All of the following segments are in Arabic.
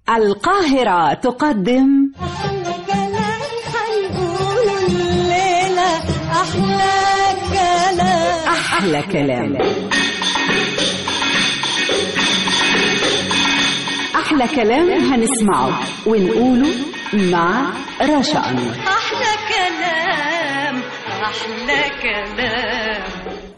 القاهرة تقدم أحلى كلام هنقوله الليلة، أحلى كلام. أحلى كلام. أحلى كلام هنسمعه ونقوله مع رشا أنور. أحلى كلام، أحلى كلام.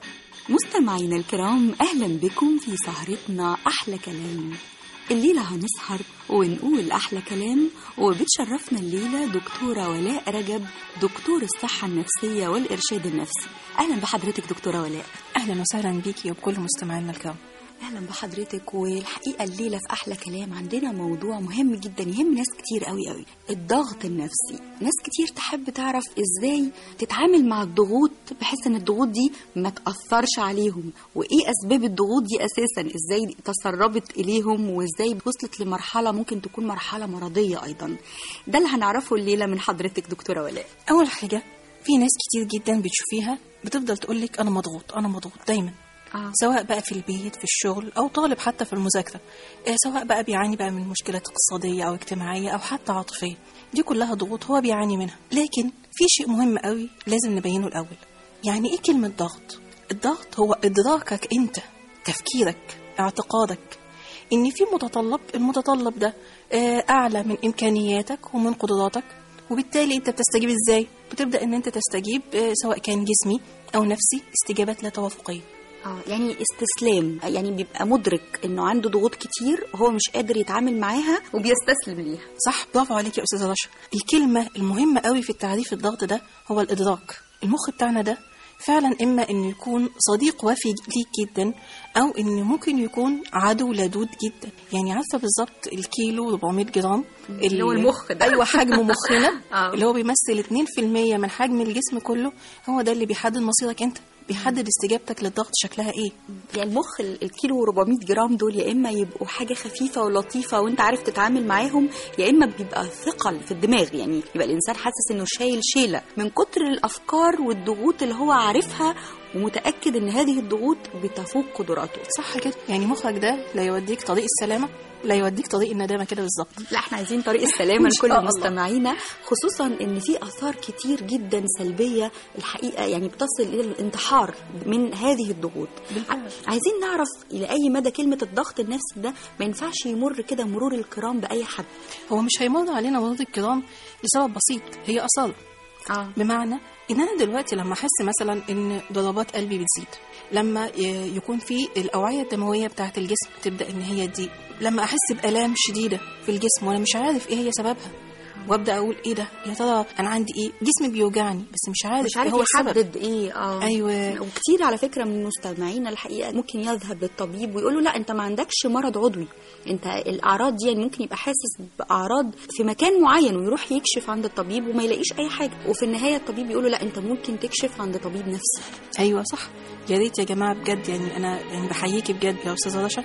مستمعينا الكرام، أهلا بكم في سهرتنا أحلى كلام. الليلة هنسهر ونقول أحلى كلام، وبتشرفنا الليلة دكتورة ولاء رجب، دكتور الصحة النفسية والإرشاد النفسي. أهلا بحضرتك دكتورة ولاء. أهلا وسهلا بيكي وبكل مستمعينا الكرام. أهلا بحضرتك. والحقيقة الليلة في أحلى كلام عندنا موضوع مهم جدا يهم ناس كتير قوي قوي، الضغط النفسي. ناس كتير تحب تعرف إزاي تتعامل مع الضغوط بحيث أن الضغوط دي ما تأثرش عليهم، وإيه أسباب الضغوط دي أساسا، إزاي تسربت إليهم، وإزاي وصلت لمرحلة ممكن تكون مرحلة مرضية أيضا. ده اللي هنعرفه الليلة من حضرتك دكتورة ولاء. أول حاجة، في ناس كتير جدا بتشوفيها بتفضل تقولك أنا مضغوط أنا مضغوط دايما، سواء بقى في البيت في الشغل أو طالب حتى في المذاكرة، سواء بقى بيعاني بقى من مشكلات اقتصادية أو اجتماعية أو حتى عاطفية. دي كلها ضغوط هو بيعاني منها. لكن في شيء مهم قوي لازم نبينه الأول. يعني إيه كلمة ضغط؟ الضغط هو إدراكك أنت، تفكيرك، اعتقادك إن في متطلب، المتطلب ده أعلى من إمكانياتك ومن قدراتك، وبالتالي أنت بتستجيب إزاي؟ بتبدأ أن أنت تستجيب سواء كان جسمي أو نفسي، استجابات لا توافقية. يعني استسلام، يعني بيبقى مدرك انه عنده ضغوط كتير وهو مش قادر يتعامل معاها وبيستسلم ليها. صح، برافو عليك يا استاذه رشا. الكلمه المهمه قوي في التعريف الضغط ده هو الادراك. المخ بتاعنا ده فعلا اما انه يكون صديق وفي ليك جدا، او انه ممكن يكون عدو لدود جدا. يعني عارفه بالظبط الكيلو 400 جرام اللي هو المخ ده، ايوه حجم مخنا اللي هو بيمثل 2% من حجم الجسم كله، هو ده اللي بيحدد مصيرك انت، بيحدد استجابتك للضغط شكلها ايه. يعني المخ الكيلو 400 جرام دول يا اما يبقوا حاجه خفيفه ولطيفه وانت عارف تتعامل معاهم، يا اما بيبقى ثقل في الدماغ. يعني يبقى الانسان حاسس انه شايل شيله من كتر الافكار والضغوط اللي هو عارفها، ومتاكد ان هذه الضغوط بتفوق قدراته. صح كده، يعني مخك ده لا يوديك طريق السلامه لا يوديك طريق الندامه كده بالظبط. لا، احنا عايزين طريق السلامه لكل مستمعينا، خصوصا ان في اثار كتير جدا سلبيه الحقيقه، يعني بتصل الى الانتحار من هذه الضغوط. عايزين نعرف الى اي مدى كلمه الضغط النفسي ده ما ينفعش يمر كده مرور الكرام باي حد. هو مش هيمر علينا مرور الكرام لسبب بسيط، هي اصاله. بمعنى ان انا دلوقتي لما احس مثلا ان ضربات قلبي بتزيد، لما يكون في الاوعيه الدمويه بتاعه الجسم تبدا ان هي تضيق، لما احس بالام شديده في الجسم وانا مش عارف ايه هي سببها، وابدا اقول ايه ده، يا ترى انا عندي ايه، جسمي بيوجعني بس مش عارف هو يحدد ايه. ايوه. وكتير على فكره من مستمعينا الحقيقه ممكن يذهب للطبيب ويقول له لا انت ما عندكش مرض عضوي، انت الاعراض دي، يعني ممكن يبقى حاسس باعراض في مكان معين ويروح يكشف عند الطبيب وما يلاقيش اي حاجه، وفي النهايه الطبيب يقول له لا انت ممكن تكشف عند طبيب نفسي. ايوه صح، يا ريت يا جماعه بجد. يعني انا يعني بحييكي بجد يا استاذه رشا،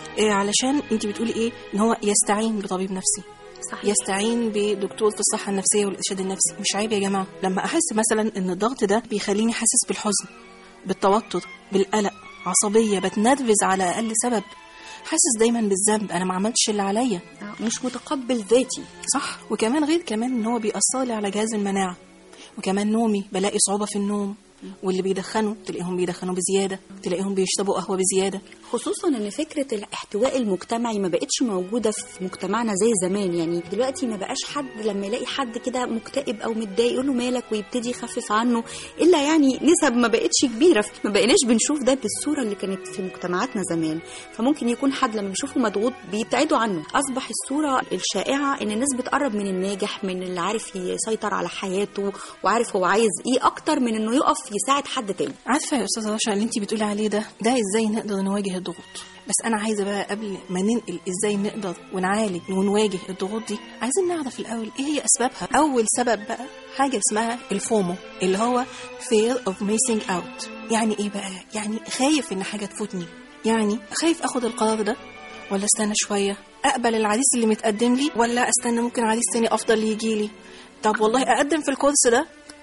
علشان انت بتقولي ايه، ان هو يستعين بطبيب نفسي. صحيح. يستعين بدكتور في الصحة النفسية والإرشاد النفسي. مش عيب يا جماعة لما أحس مثلا إن الضغط ده بيخليني حاسس بالحزن، بالتوتر، بالقلق، عصبية، بتنرفز على أقل سبب، حاسس دايما بالذنب، أنا ما عملتش اللي عليا، مش متقبل ذاتي. صح. وكمان غير كمان إن هو بيأثر لي على جهاز المناعة، وكمان نومي، بلاقي صعوبة في النوم، واللي بيدخنوا تلاقيهم بيدخنوا بزيادة، تلاقيهم بيشربوا قهوة بزيادة. خصوصا ان فكرة الاحتواء المجتمعي ما بقتش موجودة في مجتمعنا زي زمان. يعني دلوقتي ما بقاش حد لما يلاقي حد كده مكتئب او متضايق يقول له مالك ويبتدي يخفف عنه، الا يعني نسب ما بقتش كبيرة، ما بقيناش بنشوف ده بالصورة اللي كانت في مجتمعاتنا زمان. فممكن يكون حد لما بيشوفه مضغوط بيبتعدوا عنه. اصبح الصورة الشائعة ان الناس بتقرب من الناجح، من اللي عارف يسيطر على حياته وعارف هو عايز ايه، اكتر من انه يقف يساعد حد تاني. عارفه يا استاذه رشا اللي انت بتقولي عليه ده ازاي نقدر نواجه الضغوط. بس انا عايزه بقى قبل ما ننقل ازاي نقدر ونعالج ونواجه الضغوط دي، عايزين نعرف الاول ايه هي اسبابها. اول سبب بقى حاجه اسمها الفومو، اللي هو fear of missing out. يعني ايه بقى؟ يعني خايف ان حاجه تفوتني، يعني خايف اخد القرار ده ولا استنى شويه، اقبل العريس اللي متقدم لي ولا استنى ممكن عريس تاني افضل يجي لي، طب والله اقدم في الكورس ده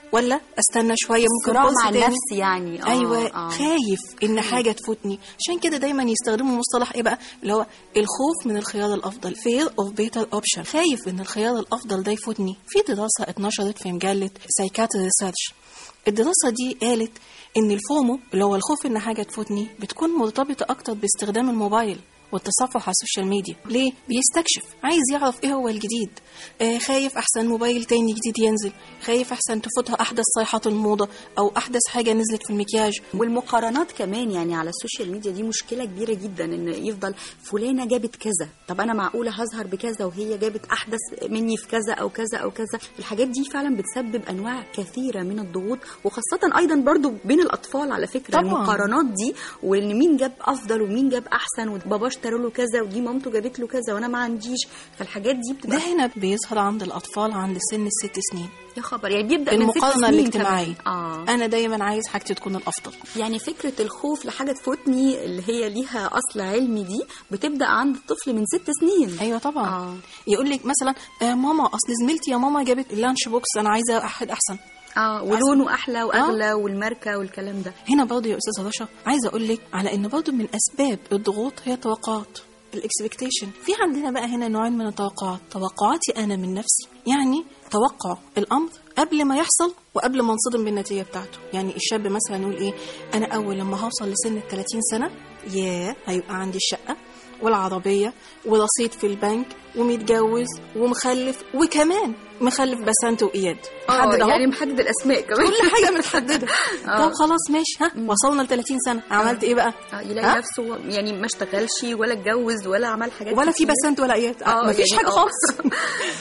ولا استنى شويه ممكن صراع بولس مع تاني. النفس يعني. ايوه خايف ان حاجه تفوتني. عشان كده دايما يستخدموا مصطلح ايه بقى اللي هو الخوف من الخيار الافضل، fear of better option. خايف ان الخيار الافضل ده يفوتني. في دراسه اتنشرت في مجله سايكاتري ريسيرش، الدراسه دي قالت ان الفومو اللي هو الخوف ان حاجه تفوتني بتكون مرتبطه اكتر باستخدام الموبايل والتصفح على السوشيال ميديا. ليه؟ بيستكشف، عايز يعرف ايه هو الجديد. خايف احسن موبايل تاني جديد ينزل، خايف احسن تفوتها احدث صيحات الموضة او احدث حاجة نزلت في المكياج. والمقارنات كمان يعني على السوشيال ميديا دي مشكلة كبيرة جدا، ان يفضل فلانة جابت كذا، طب انا معقولة هظهر بكذا وهي جابت احدث مني في كذا او كذا او كذا. الحاجات دي فعلا بتسبب انواع كثيرة من الضغوط، وخاصة ايضا برضو بين الاطفال على فكرة. طبعا. المقارنات دي وان مين جاب افضل ومين جاب احسن، وبابا اشترى له كذا ودي مامته جابت له كذا وانا ما عنديش، فالحاجات دي بتبقى ده هنا بيظهر عند الاطفال عند سن ال6 سنين. يا خبر، يعني بيبدا المقارنه الاجتماعيه. انا دايما عايز حاجتي تكون الافضل. يعني فكره الخوف لحاجه تفوتني اللي هي ليها اصل علمي دي بتبدا عند الطفل من 6 سنين. ايوه طبعا. يقول لك مثلا ماما اصل زميلتي يا ماما جابت اللانش بوكس، انا عايزه احد احسن. ولونه احلى واغلى والماركه والكلام ده. هنا برضه يا استاذه رشا عايزه اقول لك على ان برضه من اسباب الضغوط هي التوقعات، الاكسبكتيشن. في عندنا بقى هنا نوعين من التوقعات، توقعاتي انا من نفسي، يعني توقع الامر قبل ما يحصل وقبل ما انصدم بالنتيجه بتاعته. يعني الشاب مثلا يقول ايه، انا اول لما هوصل لسن ال30 سنه هيبقى عندي الشقه والعربيه ورصيد في البنك ومتجوز ومخلف، وكمان مخلف بسنت واياد. يعني محدد الاسماء كمان، كل حاجه متحدده. طب خلاص ماشي، وصلنا ل30 سنه عملت ايه بقى؟ يلاقي نفسه يعني ما اشتغلش ولا اتجوز ولا عمل حاجات ولا في بسنت ولا اياد، مفيش حاجه خالص.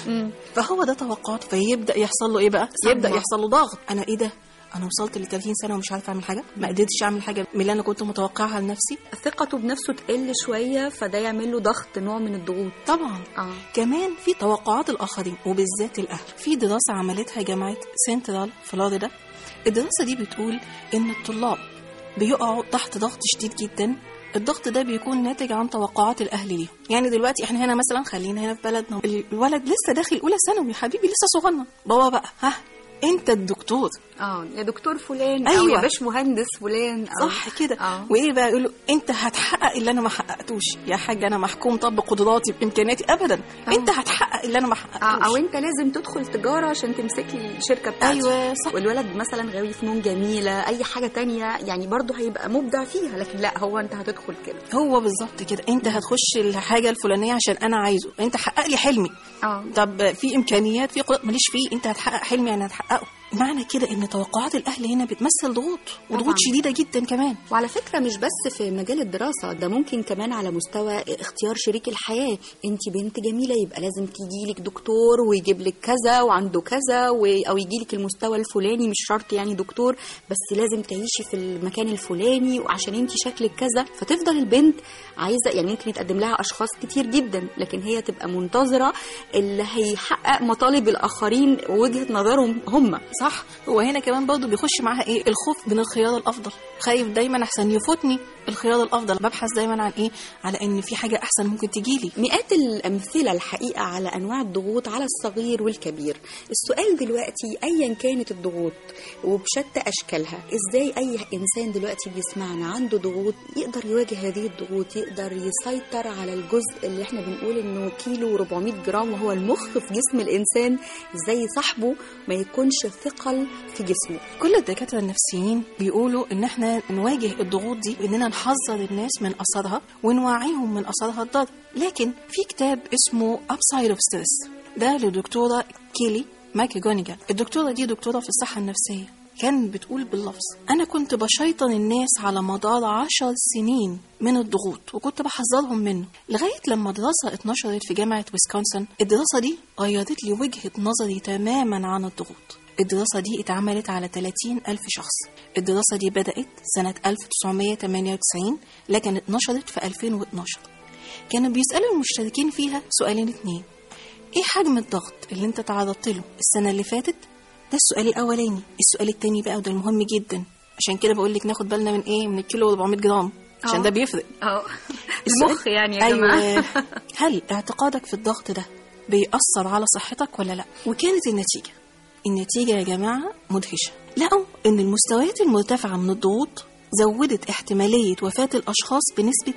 فهو ده توقعات، فيبدا يحصل له ايه بقى؟ يبدا يحصل له ضغط. انا ايه ده؟ انا وصلت ل30 سنه ومش عارفه اعمل حاجه، ما قدرتش اعمل حاجه من اللي انا كنت متوقعها لنفسي. ثقته بنفسه تقل شويه، فده يعمل له ضغط، نوع من الضغوط طبعا. كمان في توقعات الاخرين وبالذات الاهل. في دراسه عملتها جامعه سنترال فلوريدا، الدراسه دي بتقول ان الطلاب بيقعوا تحت ضغط شديد جدا. الضغط ده بيكون ناتج عن توقعات الاهل ليهم. يعني دلوقتي احنا هنا مثلا، خلينا هنا في بلدنا، الولد لسه داخل اولى ثانوي، حبيبي لسه صغنن، بابا بقى انت الدكتور، يا دكتور فلان، أيوة. او يا باش مهندس فلان، صح كده. وايه بقى يقولوا انت هتحقق اللي انا ما حققتوش. يا حاج انا محكوم طب بقدراتي بامكانياتي؟ ابدا. انت هتحقق اللي انا ما حققتوش. او انت لازم تدخل تجاره عشان تمسك لي الشركه بتاعتي. ايوه صح. والولد مثلا غاوي فنون جميله، اي حاجه تانية يعني برضه هيبقى مبدع فيها، لكن لا، هو انت هتدخل كده. هو بالظبط كده، انت هتخش الحاجه الفلانيه عشان انا عايزه، انت حقق لي حلمي. طب في امكانيات، في قدرات ماليش فيه، انت هتحقق حلمي يعني هتحققه. معنى كده ان توقعات الاهل هنا بتمثل ضغوط، وضغوط شديده جدا كمان. وعلى فكره مش بس في مجال الدراسه، ده ممكن كمان على مستوى اختيار شريك الحياه. انت بنت جميله، يبقى لازم تيجي لك دكتور ويجيب لك كذا وعنده كذا، او يجي لك المستوى الفلاني، مش شرط يعني دكتور، بس لازم تعيشي في المكان الفلاني وعشان انت شكلك كذا. فتفضل البنت عايزه، يعني ممكن يتقدم لها اشخاص كتير جدا، لكن هي تبقى منتظره اللي هيحقق مطالب الاخرين ووجهه نظرهم هم. صح. هو هنا كمان برضه بيخش معاها ايه؟ الخوف من الخيار الافضل. خايف دايما احسن يفوتني الخيار الافضل، ببحث دايما عن ايه؟ على ان في حاجه احسن ممكن تجيلي. مئات الامثله الحقيقه على انواع الضغوط على الصغير والكبير. السؤال دلوقتي، ايا كانت الضغوط وبشتى اشكالها، ازاي اي انسان دلوقتي بيسمعنا عنده ضغوط يقدر يواجه هذه الضغوط، يقدر يسيطر على الجزء اللي احنا بنقول انه كيلو 400 جرام وهو المخ في جسم الانسان، ازاي صاحبه ما يكونش ثقل في جسمه. كل الدكاتره النفسيين بيقولوا ان احنا نواجه الضغوط دي باننا نحذر الناس من اثرها ونوعيهم من اثرها الضار. لكن في كتاب اسمه Upside of Stress، ده لدكتوره كيلي ماكيجونيجال. الدكتوره دي دكتوره في الصحه النفسيه، كان بتقول باللفظ: أنا كنت بشيطن الناس على مدار 10 سنين من الضغوط، وكنت بحذرهم منه، لغاية لما دراسة اتنشرت في جامعة ويسكونسن. الدراسة دي غيرت لي وجهة نظري تماما عن الضغوط. الدراسة دي اتعملت على 30,000 شخص. الدراسة دي بدأت سنة 1998 لكن اتنشرت في 2012. كانوا بيسألوا المشتركين فيها سؤالين 2: ايه حجم الضغط اللي انت تعرضت له السنة اللي فاتت؟ ده السؤال الأولاني. السؤال التاني بقى، وده المهم جدا، عشان كده بقولك ناخد بالنا من ايه؟ من الكيلو 400 جرام، عشان ده بيفرق. المخ يعني يا جماعة. أيوة. هل اعتقادك في الضغط ده بيأثر على صحتك ولا لا؟ وكانت النتيجة النتيجة يا جماعة مدهشة. لقوا إن المستويات المرتفعة من الضغوط زودت احتمالية وفاة الأشخاص بنسبة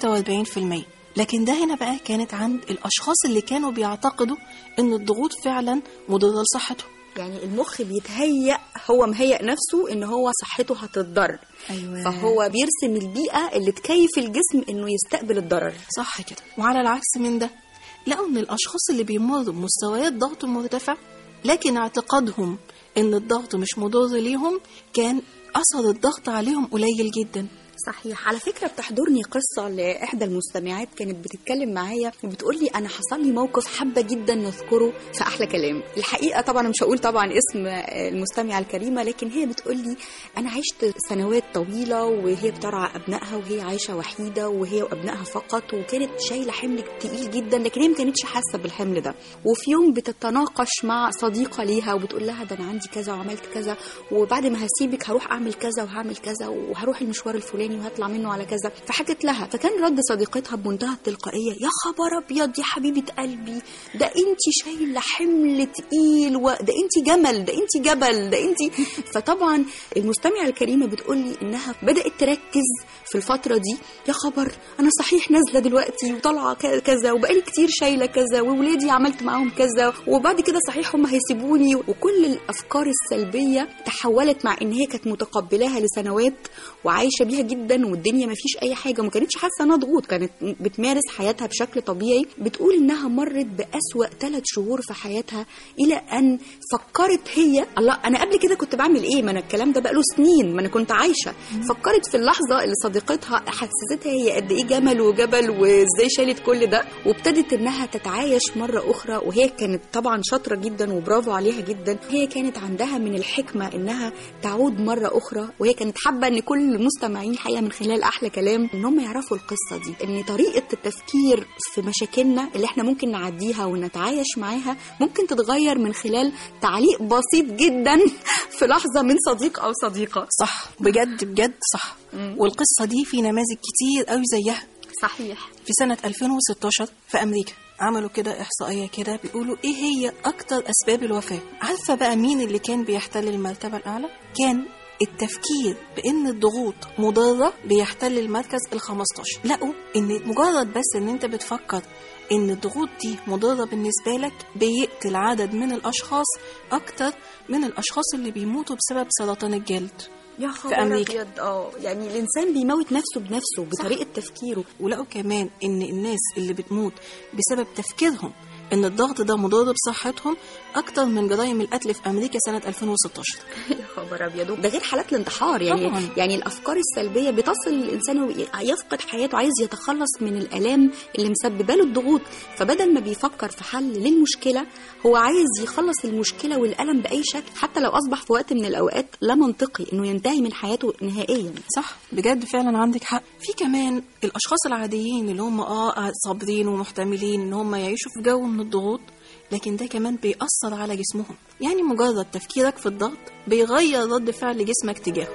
43%. لكن ده هنا بقى كانت عند الأشخاص اللي كانوا بيعتقدوا إن الضغوط فعلا مضرة لصحتهم. يعني المخ بيتهيأ، هو مهيأ نفسه ان هو صحته هتتضرر. أيوة. فهو بيرسم البيئة اللي تكيف الجسم انه يستقبل الضرر. صح كده. وعلى العكس من ده لقوا ان الاشخاص اللي بيمروا بمستويات ضغط مرتفع لكن اعتقادهم ان الضغط مش مضر ليهم كان اثر الضغط عليهم قليل جدا. صحيح. على فكرة بتحضرني قصة لإحدى المستمعات كانت بتتكلم معايا وبتقول لي أنا حصل لي موقف حابة جدا نذكره في أحلى كلام. الحقيقة طبعا مش هقول طبعا اسم المستمعة الكريمة، لكن هي بتقول لي أنا عشت سنوات طويلة وهي بترعى أبنائها وهي عايشة وحيدة وهي وأبنائها فقط، وكانت شايلة حمل تقيل جدا لكن هي ما كانتش حاسة بالحمل ده. وفي يوم بتتناقش مع صديقة ليها وبتقول لها ده أنا عندي كذا وعملت كذا، وبعد ما هسيبك هروح أعمل كذا وهعمل كذا وهروح المشوار الفلاني وهطلع منه على كذا. فحكت لها، فكان رد صديقتها بمنتهى التلقائيه يا خبر ابيض يا حبيبه قلبي، ده انت شايله حمل تقيل، وده انت جمل، ده انت جبل، ده انت. فطبعا المستمعه الكريمه بتقول لي انها بدات تركز في الفتره دي، يا خبر انا صحيح نازله دلوقتي وطالعه كذا وبقالي كتير شايله كذا وولادي عملت معاهم كذا وبعد كده صحيح هم هيسيبوني. وكل الافكار السلبيه تحولت مع ان هي كانت متقبلاها لسنوات وعايشه بيها جدا والدنيا ما فيش اي حاجه، ما كانتش حاسه انها ضغوط، كانت بتمارس حياتها بشكل طبيعي. بتقول انها مرت بأسوأ 3 شهور في حياتها الى ان فكرت هي الله انا قبل كده كنت بعمل ايه، ما انا الكلام ده بقاله سنين، ما انا كنت عايشه. فكرت في اللحظه اللي صديقتها حسستها هي قد ايه جمل وجبل وازاي شالت كل ده، وابتدت انها تتعايش مره اخرى. وهي كانت طبعا شاطره جدا وبرافو عليها جدا، هي كانت عندها من الحكمه انها تعود مره اخرى. وهي كانت حابه ان كل المستمعين الحقيقه من خلال احلى كلام ان هم يعرفوا القصه دي، ان طريقه التفكير في مشاكلنا اللي احنا ممكن نعديها ونتعايش معاها ممكن تتغير من خلال تعليق بسيط جدا في لحظه من صديق او صديقه. صح بجد بجد صح. والقصه دي في نماذج كتير قوي زيها. صحيح. في سنه 2016 في امريكا عملوا كده احصائيه كده بيقولوا ايه هي اكتر اسباب الوفاه. عارفه بقى مين اللي كان بيحتل المرتبه الاعلى؟ كان التفكير بان الضغوط مضره بيحتل المركز ال15. لقوا ان مجرد بس ان انت بتفكر ان الضغوط دي مضره بالنسبه لك بيقتل عدد من الاشخاص اكتر من الاشخاص اللي بيموتوا بسبب سرطان الجلد يا خبر ابيض. يعني الانسان بيموت نفسه بنفسه بطريقه تفكيره. ولقوا كمان ان الناس اللي بتموت بسبب تفكيرهم ان الضغط ده مضر بصحتهم اكتر من جرائم القتل في امريكا سنه 2016. يا خبر ابيض. ده غير حالات الانتحار يعني طبعا. يعني الافكار السلبيه بتصل الانسان يفقد حياته، عايز يتخلص من الالام اللي مسببه له الضغوط، فبدل ما بيفكر في حل للمشكله هو عايز يخلص المشكله والالم باي شكل، حتى لو اصبح في وقت من الاوقات لا منطقي انه ينتهي من حياته نهائيا. صح بجد فعلا عندك حق. في كمان الاشخاص العاديين اللي هم صابرين ومحتملين ان هم يعيشوا في جو من الضغوط، لكن ده كمان بيأثر على جسمهم. يعني مجرد تفكيرك في الضغط بيغير رد فعل جسمك تجاهه.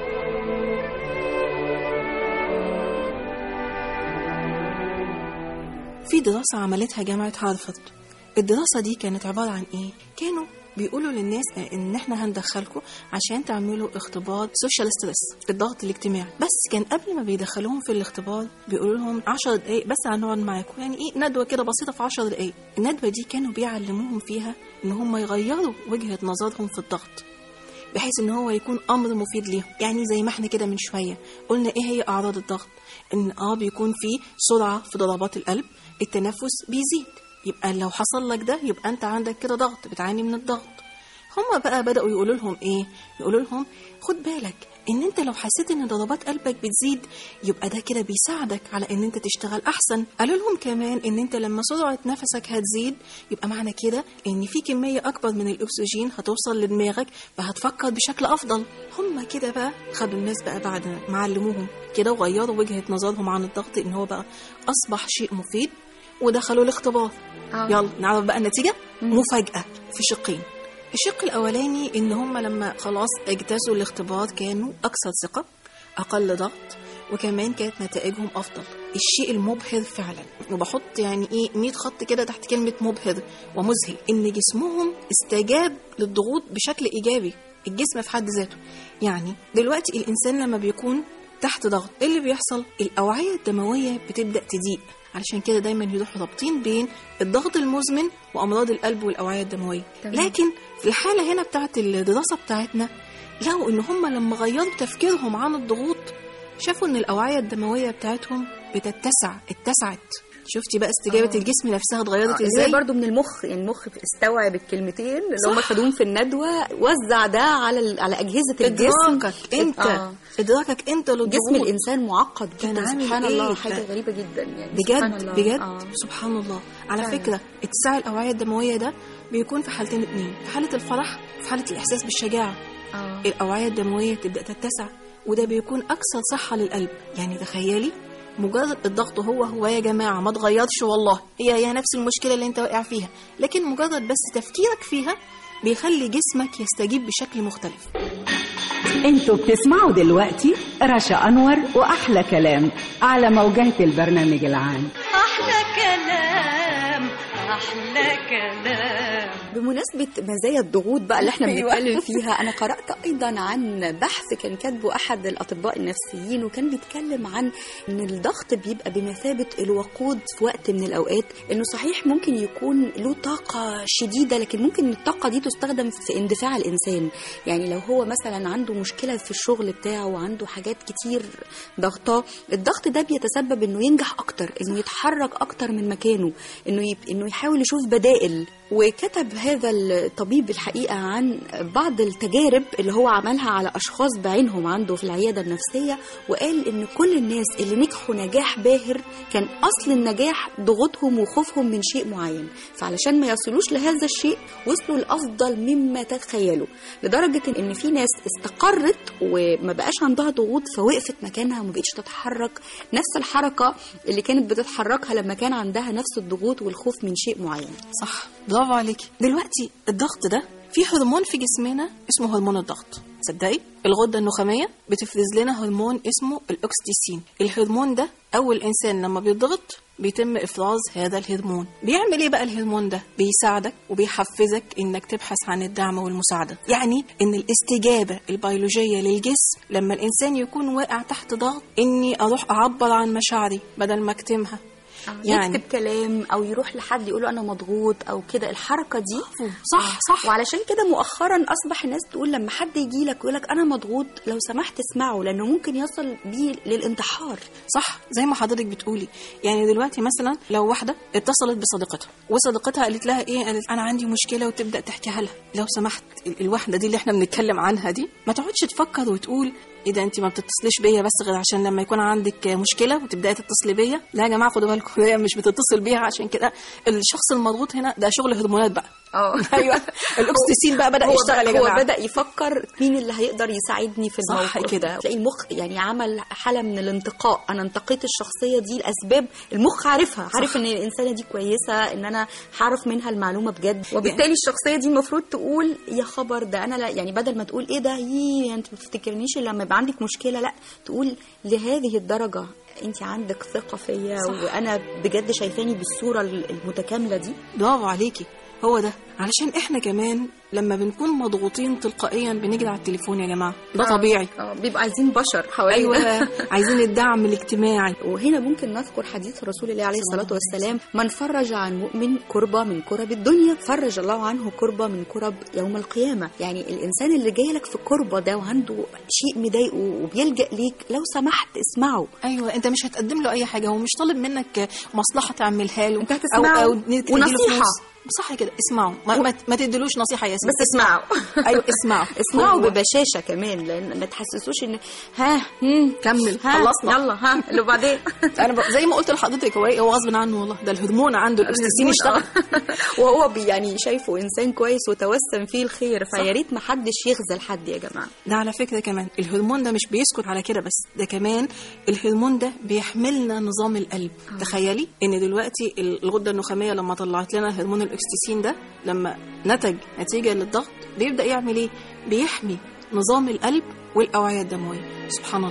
في دراسة عملتها جامعة هارفارد. الدراسة دي كانت عبارة عن ايه؟ كانوا بيقولوا للناس ان احنا هندخلكم عشان تعملوا اختبار سوشيال ستريس، الضغط الاجتماعي. بس كان قبل ما بيدخلوهم في الاختبار بيقولوا لهم 10 دقايق بس هنقعد معاكم، يعني ايه ندوه كده بسيطه في 10 دقايق. الندوه دي كانوا بيعلموهم فيها ان هم يغيروا وجهه نظرهم في الضغط بحيث ان هو يكون امر مفيد ليهم. يعني زي ما احنا كده من شويه قلنا ايه هي اعراض الضغط، ان بيكون في سرعه في ضربات القلب، التنفس بيزيد. يبقى لو حصل لك ده يبقى انت عندك كده ضغط، بتعاني من الضغط. هم بقى بدأوا يقولوا لهم ايه؟ يقولوا لهم خد بالك ان انت لو حسيت ان ضربات قلبك بتزيد يبقى ده كده بيساعدك على ان انت تشتغل احسن. قالوا لهم كمان ان انت لما سرعة نفسك هتزيد يبقى معنى كده ان في كمية اكبر من الاكسجين هتوصل لدماغك فهتفكر بشكل افضل. هم كده بقى خدوا الناس بقى بعد ما علموهم كده وغيروا وجهة نظرهم عن الضغط ان هو بقى اصبح شيء مفيد، ودخلوا الاختبار. يلا نعرف بقى النتيجة. مفاجأة في شقين. الشق الأولاني إن هم لما خلاص اجتازوا الاختبار كانوا أكثر ثقة، أقل ضغط، وكمان كانت نتائجهم أفضل. الشيء المبهر فعلا، وبحط يعني ايه 100 خط كده تحت كلمة مبهر ومذهل، ان جسمهم استجاب للضغوط بشكل ايجابي، الجسم في حد ذاته. يعني دلوقتي الانسان لما بيكون تحت ضغط ايه اللي بيحصل؟ الاوعية الدموية بتبدأ تضيق. علشان كده دايما يروحوا رابطين بين الضغط المزمن وامراض القلب والاوعية الدموية. لكن في الحالة هنا بتاعت الدراسة بتاعتنا لقوا ان هم لما غيروا تفكيرهم عن الضغوط شافوا ان الاوعية الدموية بتاعتهم اتسعت. شفتي بقى استجابة الجسم نفسها اتغيرت ازاي؟ هي برضو من المخ، يعني المخ استوعب الكلمتين اللي هم خدوهم في الندوة، وزع ده على أجهزة الجسم. إدراكك أنت للضغوط. جسم الإنسان معقد جدا، سبحان الله، حاجة غريبة جدا يعني. بجد سبحان الله. على فكرة اتساع الأوعية الدموية ده بيكون في حالتين اتنين، في حالة الفرح وفي حالة الإحساس بالشجاعة. الأوعية الدموية تبدأ تتسع، وده بيكون أكثر صحة للقلب. يعني تخيلي مجرد الضغط هو يا جماعة ما تغيرش والله، هي نفس المشكلة اللي انت واقع فيها، لكن مجرد بس تفكيرك فيها بيخلي جسمك يستجيب بشكل مختلف. انتوا بتسمعوا دلوقتي رشا أنور وأحلى كلام على موجات البرنامج العام. أحلى كلام أحلى كلام. بمناسبة مزايا الضغوط بقى اللي احنا بنتكلم فيها، أنا قرأت أيضا عن بحث كان كاتبه أحد الأطباء النفسيين، وكان بيتكلم عن إن الضغط بيبقى بمثابة الوقود في وقت من الأوقات. إنه صحيح ممكن يكون له طاقة شديدة، لكن ممكن الطاقة دي تستخدم في اندفاع الإنسان. يعني لو هو مثلا عنده مشكلة في الشغل بتاعه وعنده حاجات كتير ضغطاه، الضغط ده بيتسبب إنه ينجح أكتر، إنه يتحرك أكتر من مكانه، إنه يحاول يشوف بدائل. وكتب هذا الطبيب الحقيقة عن بعض التجارب اللي هو عملها على أشخاص بعينهم عنده في العيادة النفسية، وقال إن كل الناس اللي نجحوا نجاح باهر كان أصل النجاح ضغوطهم وخوفهم من شيء معين، فعلشان ما يصلوش لهذا الشيء وصلوا لأفضل مما تتخيلوا، لدرجة إن في ناس استقرت وما بقاش عندها ضغوط فوقفت مكانها وما بقتش تتحرك نفس الحركة اللي كانت بتتحركها لما كان عندها نفس الضغوط والخوف من شيء معين. صح، برافو عليكي. دلوقتي الضغط ده في هرمون في جسمنا اسمه هرمون الضغط. تصدقي الغدة النخامية بتفرز لنا هرمون اسمه الأكسيتوسين. الهرمون ده أول الإنسان لما بيضغط بيتم إفراز هذا الهرمون. بيعمل إيه بقى الهرمون ده؟ بيساعدك وبيحفزك إنك تبحث عن الدعم والمساعدة. يعني إن الاستجابة البيولوجية للجسم لما الإنسان يكون واقع تحت ضغط، إني أروح أعبر عن مشاعري بدل ما أكتمها، يعني يكتب كلام او يروح لحد يقوله انا مضغوط او كده. الحركه دي صح. وعلشان كده مؤخرا اصبح الناس تقول لما حد يجي لك ويقول لك انا مضغوط لو سمحت اسمعه، لانه ممكن يصل بيه للانتحار. صح زي ما حضرتك بتقولي. يعني دلوقتي مثلا لو واحده اتصلت بصديقتها وصديقتها قالت لها ايه، قالت انا عندي مشكله وتبدا تحكيها لها، لو سمحت الواحده دي اللي احنا بنتكلم عنها دي ما تقعدش تفكر وتقول ايه ده انت ما بتتصليش بيا بس غير عشان لما يكون عندك مشكله وتبداي تتصلي بيا. لا يا جماعه خدوا بالكم، هي مش بتتصل بيها عشان كده. الشخص المضغوط هنا ده شغل هرمونات بقى. ايوه الاكسيتوسين بقى بدا يشتغل يا جماعه. هو بدا يفكر مين اللي هيقدر يساعدني في الموقف كده. تلاقي المخ يعني عمل حاله من الانتقاء، انا انتقيت الشخصيه دي الاسباب المخ عارفها، عارف ان الانسانه دي كويسه، ان انا هعرف منها المعلومه بجد، وبالتالي الشخصيه دي المفروض تقول يا خبر ده انا لا، يعني بدل ما تقول ايه ده انت ما تفتكرنيش لما يبقى عندك مشكله، لا تقول لهذه الدرجه انت عندك ثقه فيا وانا بجد شايفاني بالصوره المتكامله دي. برافو عليكي. هو ده علشان احنا كمان لما بنكون مضغوطين تلقائيا بنجري على التليفون يا جماعه، ده طبيعي. بيبقى عايزين بشر حوالينا. ايوه عايزين الدعم الاجتماعي. وهنا ممكن نذكر حديث رسول الله عليه الصلاه والسلام: من فرج عن مؤمن كربة من كرب الدنيا فرج الله عنه كربة من كرب يوم القيامه. يعني الانسان اللي جاي لك في كربة ده وعنده شيء مضايقه وبيلجأ ليك، لو سمحت اسمعه. ايوه انت مش هتقدم له اي حاجه، هو مش طالب منك مصلحه تعملها له، انت هتسمعه او ونصيحه. صح كده، اسمعوا، ما تدلوش نصيحه يا سيدي، بس اسمعوا. ايوه اسمعوا ببشاشه كمان، لان ما تحسسوش ان كمل خلصنا يلا اللي بعدين. انا زي ما قلت لحضرتك هو غصب عنه والله، ده الهرمون عنده الاكسيتوسين اشتغل وهو يعني شايفه انسان كويس وتوسم فيه الخير، فيا ريت ما حدش يخذل حد يا جماعه. ده على فكره كمان الهرمون ده مش بيسكت على كده بس، ده كمان الهرمون ده بيحملنا نظام القلب. تخيلي ان دلوقتي الغده النخاميه لما طلعت لنا هرمون الاكسيتوسين ده، لما نتيجه للضغط بيبدا يعمل ايه؟ بيحمي نظام القلب والاوعيه الدمويه. سبحان الله.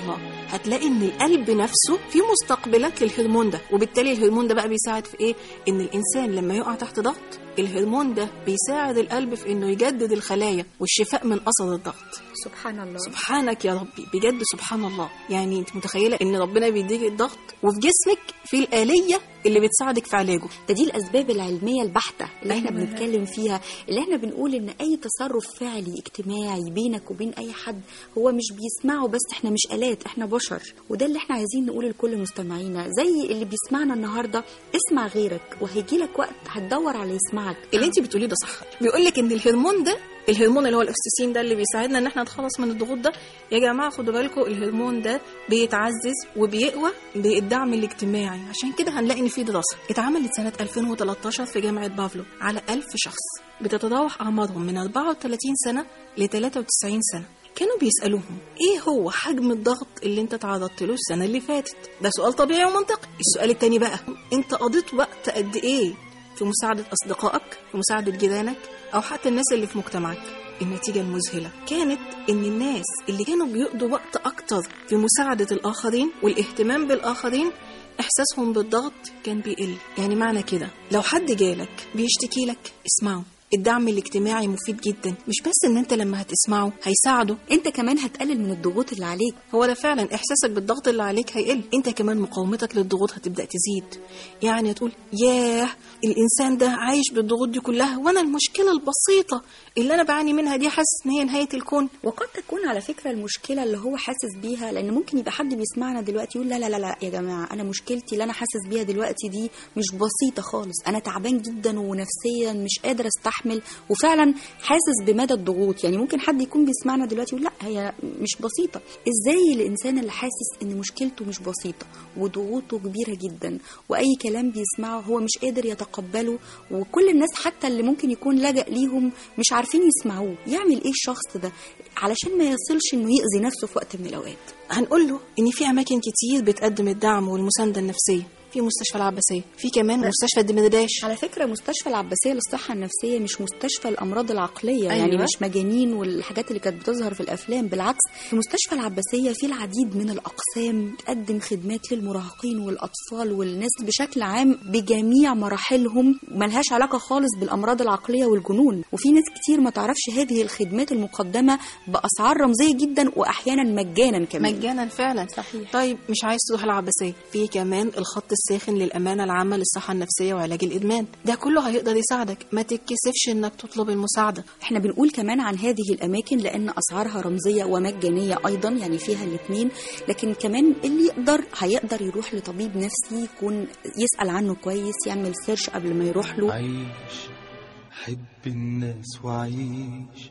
هتلاقي ان القلب نفسه فيه مستقبلات للهرمون ده، وبالتالي الهرمون ده بقى بيساعد في ايه؟ ان الانسان لما يقع تحت ضغط الهرمون ده بيساعد القلب في انه يجدد الخلايا والشفاء من اثر الضغط. سبحان الله. سبحانك يا ربي، بجد سبحان الله. يعني انت متخيله ان ربنا بيديك الضغط وفي جسمك في الآلية اللي بتساعدك في علاجه. دي الاسباب العلميه البحته اللي أيوة احنا بنتكلم فيها، اللي احنا بنقول ان اي تصرف فعلي اجتماعي بينك وبين اي حد هو مش بيسمعه بس، احنا مش آلات، احنا بشر. وده اللي احنا عايزين نقوله لكل مستمعينا، زي اللي بيسمعنا النهارده اسمع غيرك وهيجي لك وقت هتدور على يسمعك. اللي انت بتقوليه ده صح. بيقول لك ان الهرمون ده، الهرمون اللي هو الاكسيتوسين ده اللي بيساعدنا ان احنا نتخلص من الضغوط ده، يا جماعه خدوا بالكم الهرمون ده بيتعزز وبيقوى بالدعم الاجتماعي. عشان كده هنلاقي ان في دراسه اتعملت سنه 2013 في جامعه بافلو على 1000 شخص بتتراوح اعمارهم من 34 سنه ل 93 سنه. كانوا بيسألوهم ايه هو حجم الضغط اللي انت تعرضت له السنه اللي فاتت. ده سؤال طبيعي ومنطقي. السؤال التاني بقى، انت قضيت وقت قد ايه في مساعدة أصدقائك، في مساعدة جيرانك، أو حتى الناس اللي في مجتمعك. النتيجة المذهلة كانت إن الناس اللي كانوا بيقضوا وقت أكتر في مساعدة الآخرين والاهتمام بالآخرين إحساسهم بالضغط كان بيقل. يعني معنى كده لو حد جالك بيشتكي لك اسمعه. الدعم الاجتماعي مفيد جدا، مش بس ان انت لما هتسمعه هيساعده، انت كمان هتقلل من الضغوط اللي عليك. هو ده فعلا، احساسك بالضغط اللي عليك هيقل، انت كمان مقاومتك للضغوط هتبدأ تزيد. يعني تقول ياه الانسان ده عايش بالضغوط دي كلها، وانا المشكلة البسيطة اللي انا بعاني منها دي حاسس ان هي نهاية الكون. وقد تكون على فكرة المشكلة اللي هو حاسس بيها، لان ممكن يبقى حد بيسمعنا دلوقتي يقول لا لا لا لا يا جماعة، انا مشكلتي اللي انا حاسس بيها دلوقتي دي مش بسيطة خالص، انا تعبان جدا ونفسيا مش قادر استحمل وفعلا حاسس بمدى الضغوط. يعني ممكن حد يكون بيسمعنا دلوقتي يقول لا هي مش بسيطة. ازاي الانسان اللي حاسس ان مشكلته مش بسيطة وضغوطه كبيرة جدا واي كلام بيسمعه هو مش قادر يتقبله، وكل الناس حتى اللي ممكن يكون لجأ ليهم مش عارفين يسمعوه، يعمل ايه الشخص ده علشان ما يصلش انه يأذي نفسه في وقت من الاوقات؟ هنقول له ان في اماكن كتير بتقدم الدعم والمساندة النفسية. في مستشفى العباسية، في كمان مستشفى الدمرداش. على فكرة مستشفى العباسية للصحة النفسية مش مستشفى الأمراض العقلية. أيوة. يعني مش مجانين والحاجات اللي كانت بتظهر في الأفلام، بالعكس في مستشفى العباسية في العديد من الأقسام تقدم خدمات للمراهقين والأطفال والناس بشكل عام بجميع مراحلهم، ملهاش علاقة خالص بالأمراض العقلية والجنون. وفي ناس كتير ما تعرفش هذه الخدمات المقدمة بأسعار رمزية جدا وأحيانا مجانا كمان. مجانا فعلا. صحيح. طيب مش عايز تروح العباسية، في كمان الخط الساخن للأمانة العامة للصحة النفسية وعلاج الإدمان. ده كله هيقدر يساعدك، ما تتكسفش إنك تطلب المساعدة. احنا بنقول كمان عن هذه الأماكن لأن أسعارها رمزية ومجانية أيضا، يعني فيها الاثنين. لكن كمان اللي هيقدر يروح لطبيب نفسي يكون يسأل عنه كويس، يعمل سيرش قبل ما يروح له. عيش حب الناس وعيش،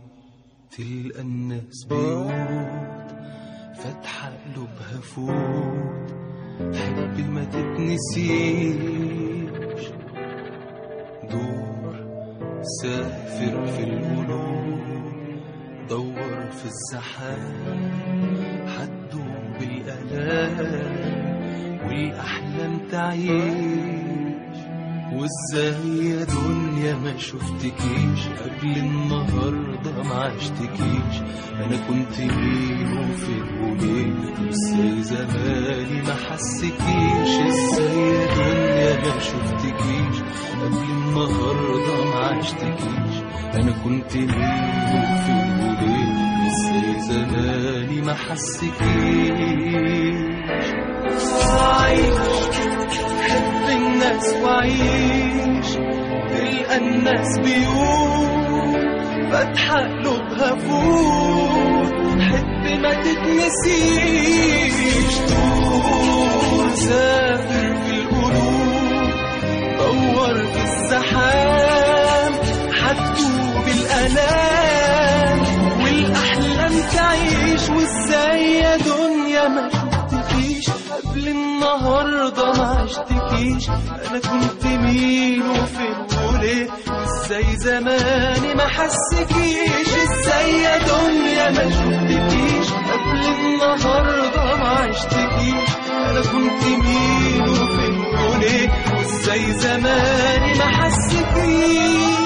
تلقى الناس بيوت فتح قلوبها فوت، حب ما تتنسيش، دور سافر في القلوب، دور في الزحام، حدوب الآلام والأحلام تعيش. وازاي يا دنيا ما شفتكيش قبل النهارده ما عشتكيش، انا كنت مين وفين وليه، وازاي زماني ما حسكيش. ازاي يا دنيا ما شفتكيش قبل النهارده ما عشتكيش، انا كنت مين وفين وليه، ازاي زماني ما حسكيش. حب الناس وعيش، تلقى الناس بيوت فتح قلوبها فوت، حب ما تتنسيش، دور سافر في القلوب، دور في الزحام، حدوب الآلام والأحلام تعيش. وازاي يا دنيا ما شفتكيش قبل النهارده ما عشتكيش، انا كنت مين وفين وليه، ازاي زماني ما حسكيش. ازاي يا دنيا ما شفتكيش قبل النهارده ما عشتكيش، انا كنت مين وفين وليه، وازاي زماني ما حسكيش.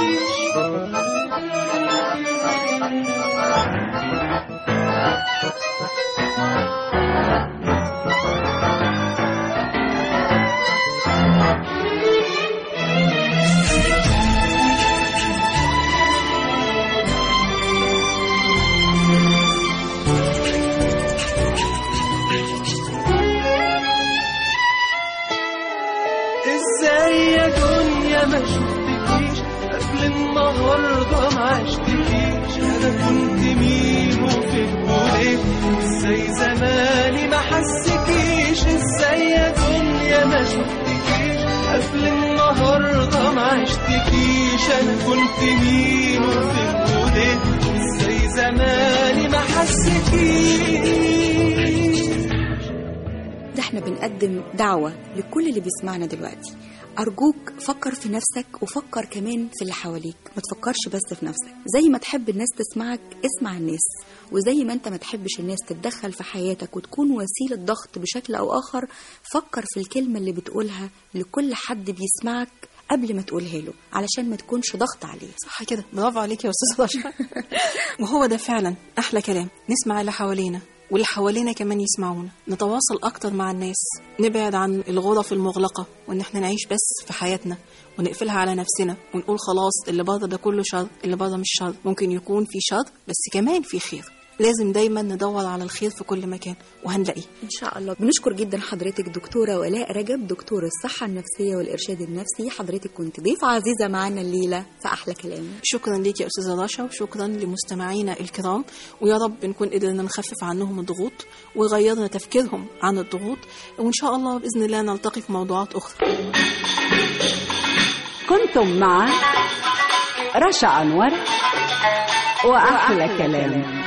النهاردة ما عشتكيش، أنا كنت مين وفين وليه، ازاي زماني ما حسكيش، ازاي يا دنيا ما شفتكيش، قبل النهاردة ما عشتكيش، أنا كنت مين وفين وليه، ازاي زماني ما حسكيش. ده احنا بنقدم دعوة لكل اللي بيسمعنا دلوقتي، أرجوك فكر في نفسك وفكر كمان في اللي حواليك، ما تفكرش بس في نفسك. زي ما تحب الناس تسمعك اسمع الناس، وزي ما انت ما تحبش الناس تتدخل في حياتك وتكون وسيلة ضغط بشكل أو آخر، فكر في الكلمة اللي بتقولها لكل حد بيسمعك قبل ما تقولها له، علشان ما تكونش ضغط عليه. صح كده، برافو عليك يا أستاذة رشا. وهو ده فعلا أحلى كلام، نسمع اللي حوالينا واللي حوالينا كمان يسمعونا، نتواصل أكتر مع الناس، نبعد عن الغرف المغلقة وإن احنا نعيش بس في حياتنا ونقفلها على نفسنا ونقول خلاص اللي بره ده كله شر، اللي بره مش شر، ممكن يكون في شر بس كمان في خير. لازم دايما ندور على الخير في كل مكان وهنلاقيه إن شاء الله. بنشكر جدا حضرتك دكتورة ولاء رجب، دكتور الصحة النفسية والإرشاد النفسي. حضرتك كنت ضيف عزيزة معنا الليلة في أحلى كلام. شكرا ليك يا أستاذة رشا، وشكرا لمستمعينا الكرام، ويا رب نكون قدرنا نخفف عنهم الضغوط وغيرنا تفكيرهم عن الضغوط، وإن شاء الله بإذن الله نلتقي في موضوعات أخرى. كنتم مع رشا أنور وأحلى كلام.